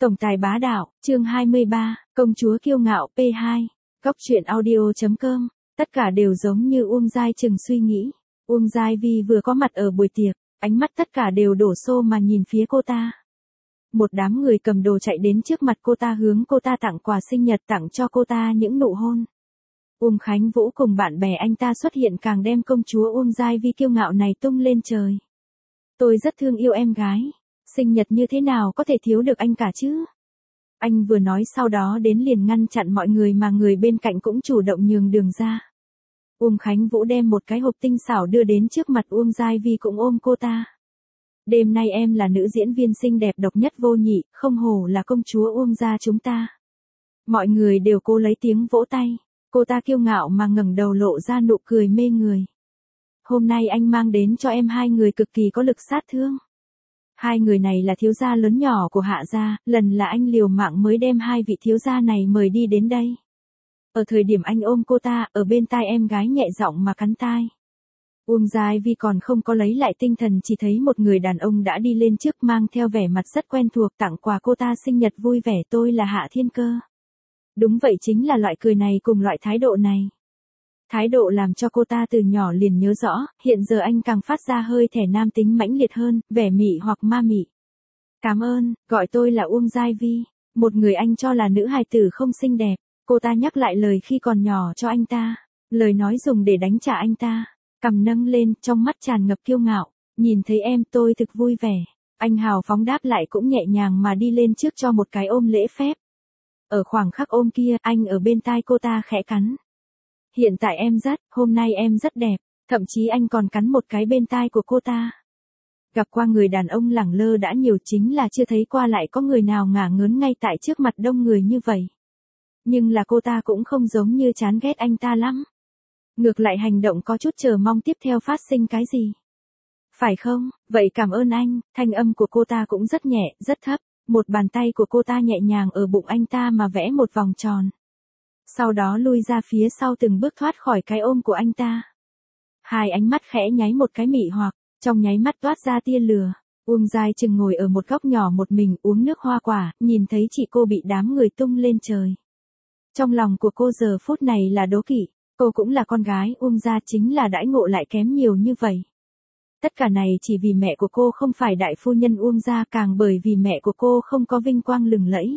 Tổng tài bá đạo, chương 23, công chúa kiêu ngạo P2, Góc truyện audio.com, tất cả đều giống như Uông Giai Trừng suy nghĩ. Uông Giai Vi vừa có mặt ở buổi tiệc, ánh mắt tất cả đều đổ xô mà nhìn phía cô ta. Một đám người cầm đồ chạy đến trước mặt cô ta hướng cô ta tặng quà sinh nhật, tặng cho cô ta những nụ hôn. Uông Khánh Vũ cùng bạn bè anh ta xuất hiện càng đem công chúa Uông Giai Vi kiêu ngạo này tung lên trời. Tôi rất thương yêu em gái. Sinh nhật như thế nào có thể thiếu được anh cả chứ? Anh vừa nói sau đó đến liền ngăn chặn mọi người mà người bên cạnh cũng chủ động nhường đường ra. Uông Khánh Vũ đem một cái hộp tinh xảo đưa đến trước mặt Uông Giai Vi cũng ôm cô ta. Đêm nay em là nữ diễn viên xinh đẹp độc nhất vô nhị, không hổ là công chúa Uông gia chúng ta. Mọi người đều cố lấy tiếng vỗ tay, cô ta kiêu ngạo mà ngẩng đầu lộ ra nụ cười mê người. Hôm nay anh mang đến cho em hai người cực kỳ có lực sát thương. Hai người này là thiếu gia lớn nhỏ của Hạ gia, lần là anh liều mạng mới đem hai vị thiếu gia này mời đi đến đây. Ở thời điểm anh ôm cô ta, ở bên tai em gái nhẹ giọng mà cắn tai. Uông Giai Vi còn không có lấy lại tinh thần, chỉ thấy một người đàn ông đã đi lên trước mang theo vẻ mặt rất quen thuộc tặng quà cô ta sinh nhật vui vẻ. Tôi là Hạ Thiên Cơ. Đúng vậy, chính là loại cười này cùng loại thái độ này. Thái độ làm cho cô ta từ nhỏ liền nhớ rõ, hiện giờ anh càng phát ra hơi thẻ nam tính mãnh liệt hơn, vẻ mị hoặc ma mị. Cảm ơn, gọi tôi là Uông Giai Vi, một người anh cho là nữ hài tử không xinh đẹp. Cô ta nhắc lại lời khi còn nhỏ cho anh ta, lời nói dùng để đánh trả anh ta. Cằm nâng lên, trong mắt tràn ngập kiêu ngạo, nhìn thấy em tôi thực vui vẻ. Anh hào phóng đáp lại cũng nhẹ nhàng mà đi lên trước cho một cái ôm lễ phép. Ở khoảng khắc ôm kia, anh ở bên tai cô ta khẽ cắn. Hiện tại hôm nay em rất đẹp, thậm chí anh còn cắn một cái bên tai của cô ta. Gặp qua người đàn ông lẳng lơ đã nhiều, chính là chưa thấy qua lại có người nào ngả ngớn ngay tại trước mặt đông người như vậy. Nhưng là cô ta cũng không giống như chán ghét anh ta lắm. Ngược lại hành động có chút chờ mong tiếp theo phát sinh cái gì. Phải không, vậy cảm ơn anh, thanh âm của cô ta cũng rất nhẹ, rất thấp, một bàn tay của cô ta nhẹ nhàng ở bụng anh ta mà vẽ một vòng tròn. Sau đó lui ra phía sau từng bước thoát khỏi cái ôm của anh ta. Hai ánh mắt khẽ nháy một cái mị hoặc, trong nháy mắt toát ra tia lửa. Uông Giai Trừng ngồi ở một góc nhỏ một mình uống nước hoa quả, nhìn thấy chị cô bị đám người tung lên trời. Trong lòng của cô giờ phút này là đố kỵ, cô cũng là con gái Uông gia, chính là đãi ngộ lại kém nhiều như vậy. Tất cả này chỉ vì mẹ của cô không phải đại phu nhân Uông gia, càng bởi vì mẹ của cô không có vinh quang lừng lẫy.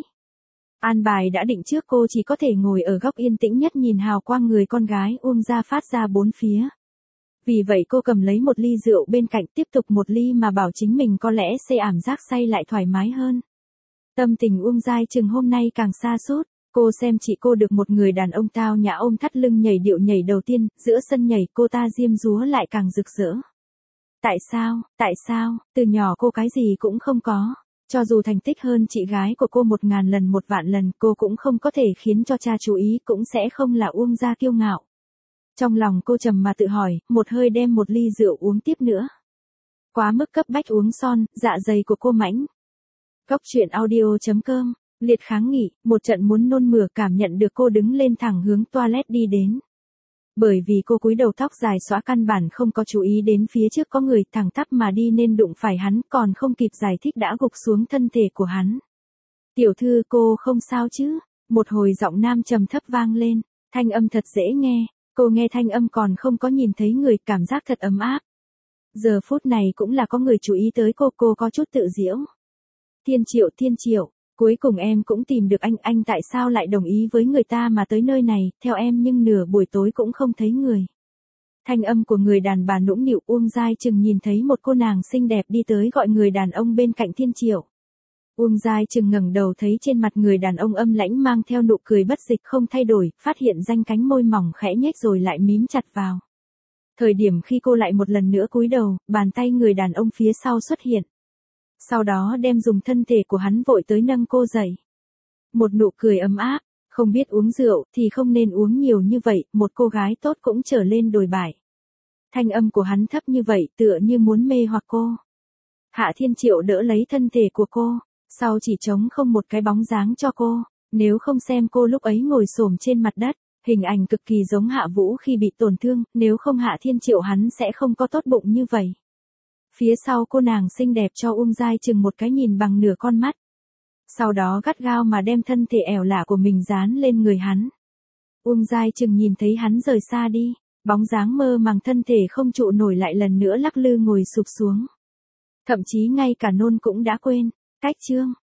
An bài đã định trước, cô chỉ có thể ngồi ở góc yên tĩnh nhất nhìn hào quang người con gái Uông gia phát ra bốn phía. Vì vậy cô cầm lấy một ly rượu bên cạnh, tiếp tục một ly mà bảo chính mình có lẽ sẽ ảm giác say lại thoải mái hơn. Tâm tình Uông Giai Trừng hôm nay càng sa sút. Cô xem chị cô được một người đàn ông tao nhã ôm thắt lưng nhảy điệu nhảy đầu tiên, giữa sân nhảy cô ta diêm dúa lại càng rực rỡ. Tại sao, từ nhỏ cô cái gì cũng không có. Cho dù thành tích hơn chị gái của cô 1000 lần 1.000 lần, cô cũng không có thể khiến cho cha chú ý, cũng sẽ không là Uông gia kiêu ngạo. Trong lòng cô trầm mà tự hỏi, một hơi đem một ly rượu uống tiếp nữa. Quá mức cấp bách uống son, dạ dày của cô mãnh. Góc truyện audio.com, liệt kháng nghị, một trận muốn nôn mửa cảm nhận được cô đứng lên thẳng hướng toilet đi đến. Bởi vì cô cúi đầu tóc dài xõa căn bản không có chú ý đến phía trước có người, thẳng tắp mà đi nên đụng phải hắn, còn không kịp giải thích đã gục xuống thân thể của hắn. Tiểu thư, cô không sao chứ? Một hồi giọng nam trầm thấp vang lên, thanh âm thật dễ nghe, cô nghe thanh âm còn không có nhìn thấy người, cảm giác thật ấm áp. Giờ phút này cũng là có người chú ý tới cô có chút tự giễu. Thiên Triệu, cuối cùng em cũng tìm được anh tại sao lại đồng ý với người ta mà tới nơi này, theo em nhưng nửa buổi tối cũng không thấy người. Thanh âm của người đàn bà nũng nịu. Uông Giai Trừng nhìn thấy một cô nàng xinh đẹp đi tới gọi người đàn ông bên cạnh Thiên Triệu. Uông Giai Trừng ngẩng đầu thấy trên mặt người đàn ông âm lãnh mang theo nụ cười bất dịch không thay đổi, phát hiện danh cánh môi mỏng khẽ nhếch rồi lại mím chặt vào. Thời điểm khi cô lại một lần nữa cúi đầu, bàn tay người đàn ông phía sau xuất hiện. Sau đó đem dùng thân thể của hắn vội tới nâng cô dậy. Một nụ cười ấm áp, không biết uống rượu thì không nên uống nhiều như vậy, một cô gái tốt cũng trở lên đồi bại. Thanh âm của hắn thấp như vậy tựa như muốn mê hoặc cô. Hạ Thiên Triệu đỡ lấy thân thể của cô, sau chỉ trống không một cái bóng dáng cho cô, nếu không xem cô lúc ấy ngồi xổm trên mặt đất, hình ảnh cực kỳ giống Hạ Vũ khi bị tổn thương, nếu không Hạ Thiên Triệu hắn sẽ không có tốt bụng như vậy. Phía sau cô nàng xinh đẹp cho Uông Giai Trừng một cái nhìn bằng nửa con mắt. Sau đó gắt gao mà đem thân thể ẻo lả của mình dán lên người hắn. Uông Giai Trừng nhìn thấy hắn rời xa đi, bóng dáng mơ màng thân thể không trụ nổi lại lần nữa lắc lư ngồi sụp xuống. Thậm chí ngay cả nôn cũng đã quên, cách chương.